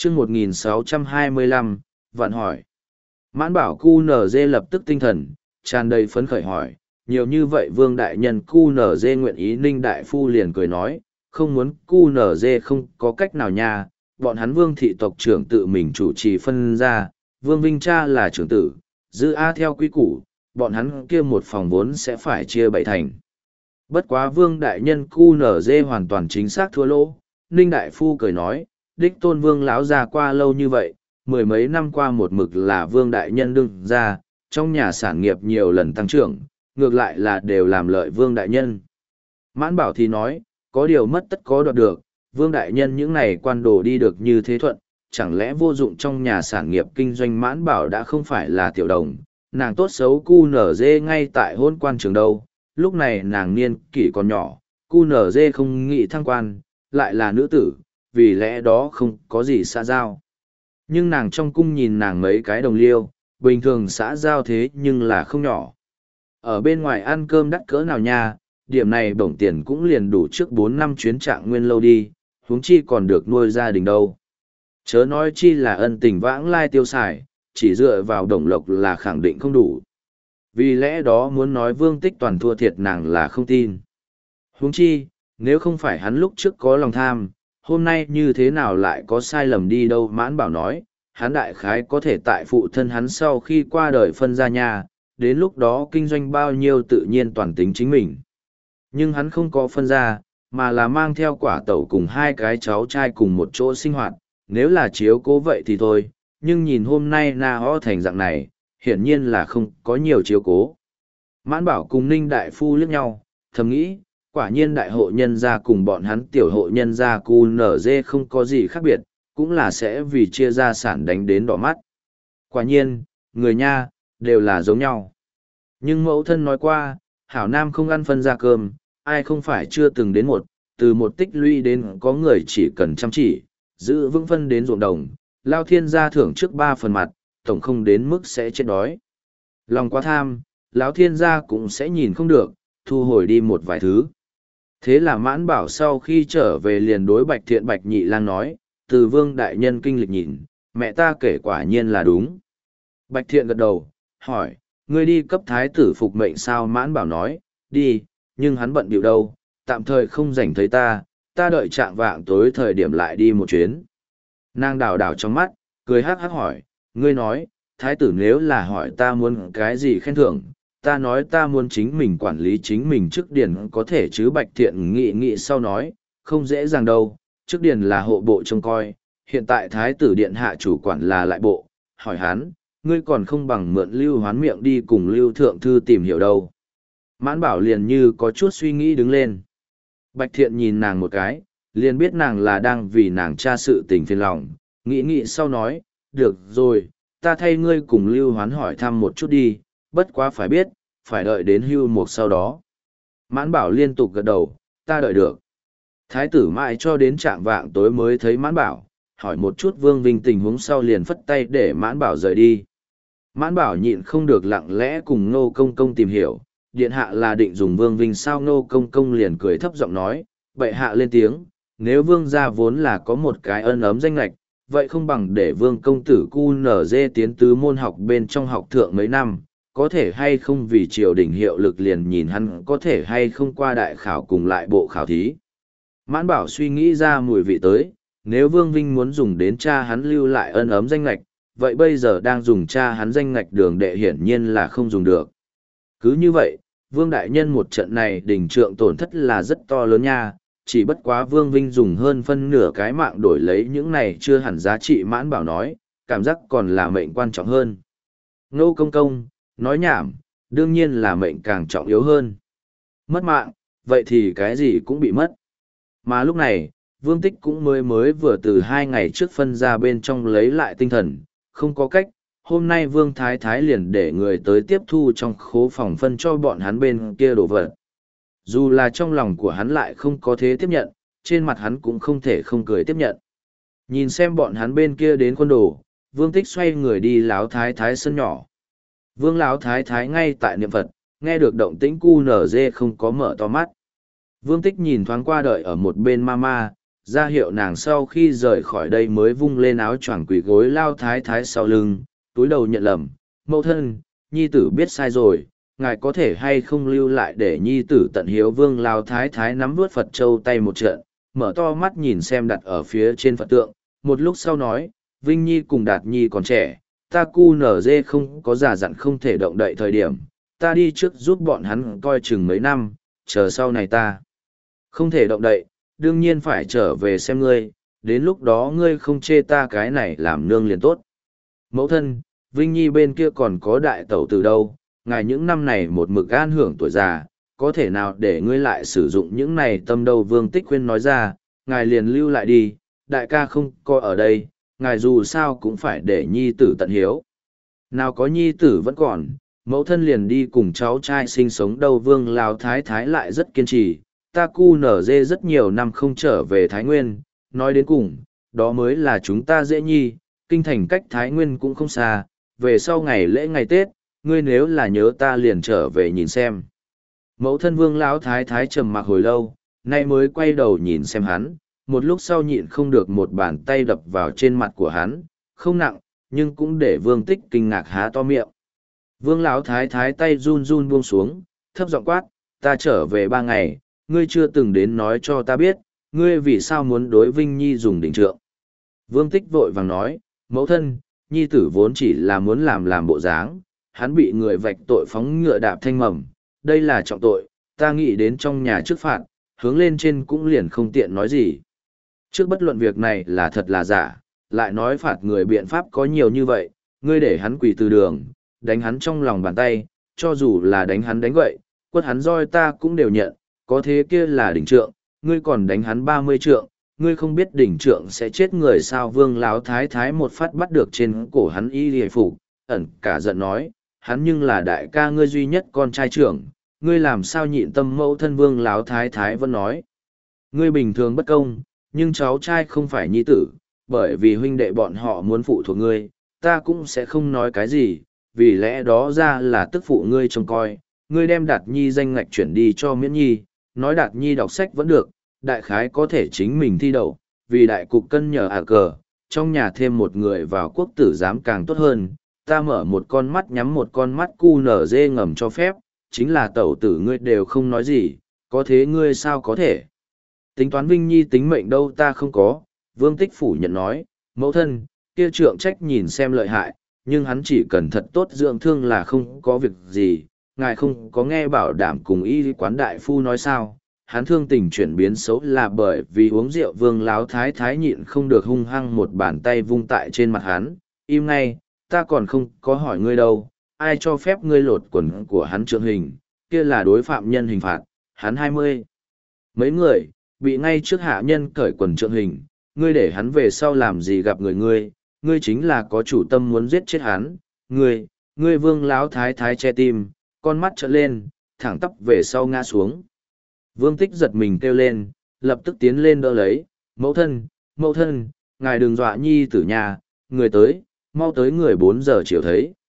chương 1625, vạn hỏi. Mãn bảo QNZ lập tức tinh thần, tràn đầy phấn khởi hỏi, nhiều như vậy vương đại nhân QNZ nguyện ý. Ninh đại phu liền cười nói, không muốn QNZ không có cách nào nha, bọn hắn vương thị tộc trưởng tự mình chủ trì phân ra, vương vinh cha là trưởng tử, giữ A theo quy củ, bọn hắn kia một phòng vốn sẽ phải chia bảy thành. Bất quá vương đại nhân QNZ hoàn toàn chính xác thua lỗ. Ninh đại phu cười nói, đích tôn vương lão già qua lâu như vậy, mười mấy năm qua một mực là vương đại nhân đương ra, trong nhà sản nghiệp nhiều lần tăng trưởng, ngược lại là đều làm lợi vương đại nhân. Mãn bảo thì nói, có điều mất tất có đoạt được, vương đại nhân những này quan đồ đi được như thế thuận, chẳng lẽ vô dụng trong nhà sản nghiệp kinh doanh. Mãn bảo đã không phải là tiểu đồng, nàng tốt xấu QNZ ngay tại hôn quan trường đâu, lúc này nàng niên kỷ còn nhỏ, QNZ không nghĩ thăng quan, lại là nữ tử, vì lẽ đó không có gì xã giao. Nhưng nàng trong cung nhìn nàng mấy cái đồng liêu, bình thường xã giao thế nhưng là không nhỏ. Ở bên ngoài ăn cơm đắt cỡ nào nha, điểm này bổng tiền cũng liền đủ trước 4 năm chuyến trạng nguyên lâu đi, huống chi còn được nuôi gia đình đâu. Chớ nói chi là ân tình vãng lai tiêu xài, chỉ dựa vào đồng lộc là khẳng định không đủ. Vì lẽ đó muốn nói vương tích toàn thua thiệt nàng là không tin. Huống chi, nếu không phải hắn lúc trước có lòng tham, hôm nay như thế nào lại có sai lầm đi đâu. Mãn bảo nói, hắn đại khái có thể tại phụ thân hắn sau khi qua đời phân ra nhà, đến lúc đó kinh doanh bao nhiêu tự nhiên toàn tính chính mình. Nhưng hắn không có phân ra, mà là mang theo quả tẩu cùng hai cái cháu trai cùng một chỗ sinh hoạt, nếu là chiếu cố vậy thì thôi, nhưng nhìn hôm nay Na Ho thành dạng này, hiển nhiên là không có nhiều chiếu cố. Mãn bảo cùng Ninh đại phu liếc nhau, thầm nghĩ, quả nhiên đại hộ nhân gia cùng bọn hắn tiểu hộ nhân gia QNZ không có gì khác biệt, cũng là sẽ vì chia gia sản đánh đến đỏ mắt. Quả nhiên, người nha, đều là giống nhau. Nhưng mẫu thân nói qua, hảo nam không ăn phân ra cơm, ai không phải chưa từng đến từ một tích lũy đến có người chỉ cần chăm chỉ, giữ vững phân đến ruộng đồng, lao thiên gia thưởng trước 3 phần mặt, tổng không đến mức sẽ chết đói. Lòng quá tham, lão thiên gia cũng sẽ nhìn không được, thu hồi đi một vài thứ. Thế là mãn bảo sau khi trở về liền đối bạch thiện bạch nhị lang nói, từ vương đại nhân kinh lịch nhìn, mẹ ta kể quả nhiên là đúng. Bạch thiện gật đầu, hỏi, ngươi đi cấp thái tử phục mệnh sao? Mãn bảo nói, đi, nhưng hắn bận điệu đâu, tạm thời không rảnh thấy ta đợi trạng vạng tối thời điểm lại đi một chuyến. Nàng đảo đảo trong mắt, cười hắc hắc hỏi, ngươi nói, thái tử nếu là hỏi ta muốn cái gì khen thưởng, ta nói ta muốn chính mình quản lý chính mình trước điền có thể chứ? Bạch thiện nghĩ sau nói, không dễ dàng đâu, trước điền là hộ bộ trông coi, hiện tại thái tử điện hạ chủ quản là lại bộ, hỏi hắn, ngươi còn không bằng mượn Lưu Hoán miệng đi cùng Lưu Thượng Thư tìm hiểu đâu. Mãn bảo liền như có chút suy nghĩ đứng lên. Bạch thiện nhìn nàng một cái, liền biết nàng là đang vì nàng tra sự tình phiền lòng, nghĩ sau nói, được rồi, ta thay ngươi cùng Lưu Hoán hỏi thăm một chút đi, bất quá phải biết, phải đợi đến hưu mục sau đó. Mãn bảo liên tục gật đầu, ta đợi được. Thái tử mãi cho đến trạng vạng tối mới thấy mãn bảo, hỏi một chút Vương Vinh tình huống sau liền phất tay để mãn bảo rời đi. Mãn bảo nhịn không được lặng lẽ cùng Ngô Công Công tìm hiểu, điện hạ là định dùng Vương Vinh sao? Ngô Công Công liền cười thấp giọng nói, bệ hạ lên tiếng, nếu Vương gia vốn là có một cái ân ấm danh lệch, vậy không bằng để Vương công tử QNZ tiến tứ môn học bên trong học thượng mấy năm, có thể hay không vì triều đình hiệu lực liền nhìn hắn có thể hay không qua đại khảo cùng lại bộ khảo thí. Mãn bảo suy nghĩ ra mùi vị tới, nếu Vương Vinh muốn dùng đến cha hắn lưu lại ân ấm danh lệch, vậy bây giờ đang dùng cha hắn danh ngạch đường đệ hiển nhiên là không dùng được. Cứ như vậy, Vương Đại Nhân một trận này đỉnh trượng tổn thất là rất to lớn nha, chỉ bất quá Vương Vinh dùng hơn phân nửa cái mạng đổi lấy những này chưa hẳn giá trị. Mãn bảo nói, cảm giác còn là mệnh quan trọng hơn. Ngô Công Công, nói nhảm, đương nhiên là mệnh càng trọng yếu hơn. Mất mạng, vậy thì cái gì cũng bị mất. Mà lúc này, Vương Tích cũng mới vừa từ 2 ngày trước phân ra bên trong lấy lại tinh thần, không có cách, hôm nay Vương Thái Thái liền để người tới tiếp thu trong khố phòng phân cho bọn hắn bên kia đồ vật. Dù là trong lòng của hắn lại không có thế tiếp nhận, trên mặt hắn cũng không thể không cười tiếp nhận. Nhìn xem bọn hắn bên kia đến quân đồ, Vương Tích xoay người đi Lão Thái Thái sân nhỏ. Vương Lão Thái Thái ngay tại niệm Phật, nghe được động tĩnh QNZ không có mở to mắt. Vương Tích nhìn thoáng qua đợi ở một bên mama, ra hiệu nàng sau khi rời khỏi đây mới vung lên áo choàng quỳ gối lao thái thái sau lưng, túi đầu nhận lầm. Mẫu thân, nhi tử biết sai rồi, ngài có thể hay không lưu lại để nhi tử tận hiếu. Vương lao thái thái nắm vuốt Phật Châu tay một trận, mở to mắt nhìn xem đặt ở phía trên Phật tượng, một lúc sau nói, Vinh Nhi cùng Đạt Nhi còn trẻ, ta cu nở dê không có già dặn không thể động đậy thời điểm, ta đi trước giúp bọn hắn coi chừng mấy năm, chờ sau này ta không thể động đậy, đương nhiên phải trở về xem ngươi, đến lúc đó ngươi không chê ta cái này làm nương liền tốt. Mẫu thân, Vinh Nhi bên kia còn có đại tẩu từ đâu, ngài những năm này một mực an hưởng tuổi già, có thể nào để ngươi lại sử dụng những này tâm đâu. Vương Tích khuyên nói ra, ngài liền lưu lại đi, đại ca không coi ở đây, ngài dù sao cũng phải để nhi tử tận hiếu. Nào có nhi tử vẫn còn, mẫu thân liền đi cùng cháu trai sinh sống đâu. Vương Lão thái thái lại rất kiên trì, ta cu nở dê rất nhiều năm không trở về Thái Nguyên, nói đến cùng, đó mới là chúng ta dễ nhi, kinh thành cách Thái Nguyên cũng không xa, về sau ngày lễ ngày Tết, ngươi nếu là nhớ ta liền trở về nhìn xem. Mẫu thân Vương Lão thái thái trầm mặc hồi lâu, nay mới quay đầu nhìn xem hắn, một lúc sau nhịn không được một bàn tay đập vào trên mặt của hắn, không nặng, nhưng cũng để Vương Tích kinh ngạc há to miệng. Vương Lão thái thái tay run run buông xuống, thấp giọng quát, ta trở về 3 ngày, ngươi chưa từng đến nói cho ta biết, ngươi vì sao muốn đối Vinh Nhi dùng đỉnh trượng. Vương Tích vội vàng nói, mẫu thân, Nhi tử vốn chỉ là muốn làm bộ dáng, hắn bị người vạch tội phóng ngựa đạp thanh mầm, đây là trọng tội, ta nghĩ đến trong nhà trước phạt, hướng lên trên cũng liền không tiện nói gì. Trước bất luận việc này là thật là giả, lại nói phạt người biện pháp có nhiều như vậy, ngươi để hắn quỳ từ đường, đánh hắn trong lòng bàn tay, cho dù là đánh hắn đánh gậy, quất hắn roi ta cũng đều nhận, có thế kia là đỉnh trượng, ngươi còn đánh hắn 30 trượng, ngươi không biết đỉnh trượng sẽ chết người sao. Vương Lão thái thái một phát bắt được trên cổ hắn y liề phục, ẩn cả giận nói, hắn nhưng là đại ca ngươi duy nhất con trai trưởng, ngươi làm sao nhịn tâm. Mẫu thân Vương Lão thái thái vẫn nói, ngươi bình thường bất công, nhưng cháu trai không phải nhi tử, bởi vì huynh đệ bọn họ muốn phụ thuộc ngươi, ta cũng sẽ không nói cái gì, vì lẽ đó ra là tức phụ ngươi trông coi, ngươi đem Đạt Nhi danh ngạch chuyển đi cho Miễn Nhi, nói Đạt Nhi đọc sách vẫn được, đại khái có thể chính mình thi đậu, vì đại cục cân nhờ cờ, trong nhà thêm một người vào quốc tử giám càng tốt hơn, ta mở một con mắt nhắm một con mắt cu nở dê ngầm cho phép, chính là tẩu tử ngươi đều không nói gì, có thế ngươi sao có thể. Tính toán Vinh Nhi tính mệnh đâu ta không có, Vương Tích phủ nhận nói, mẫu thân, kia trượng trách nhìn xem lợi hại, nhưng hắn chỉ cần thật tốt dưỡng thương là không có việc gì, ngài không có nghe bảo đảm cùng y quán đại phu nói sao, hắn thương tình chuyển biến xấu là bởi vì uống rượu. Vương Lão thái thái nhịn không được hung hăng một bàn tay vung tại trên mặt hắn, im ngay, ta còn không có hỏi ngươi đâu, ai cho phép ngươi lột quần của hắn trượng hình, kia là đối phạm nhân hình phạt, hắn 20. Mấy người, bị ngay trước hạ nhân cởi quần trượng hình, ngươi để hắn về sau làm gì gặp người ngươi chính là có chủ tâm muốn giết chết hắn, ngươi. Vương Lão thái thái che tim, con mắt trợn lên, thẳng tắp về sau ngã xuống. Vương Tích giật mình kêu lên, lập tức tiến lên đỡ lấy, mẫu thân, ngài đừng dọa nhi tử nhà, người tới, mau tới người 4 giờ chiều thấy.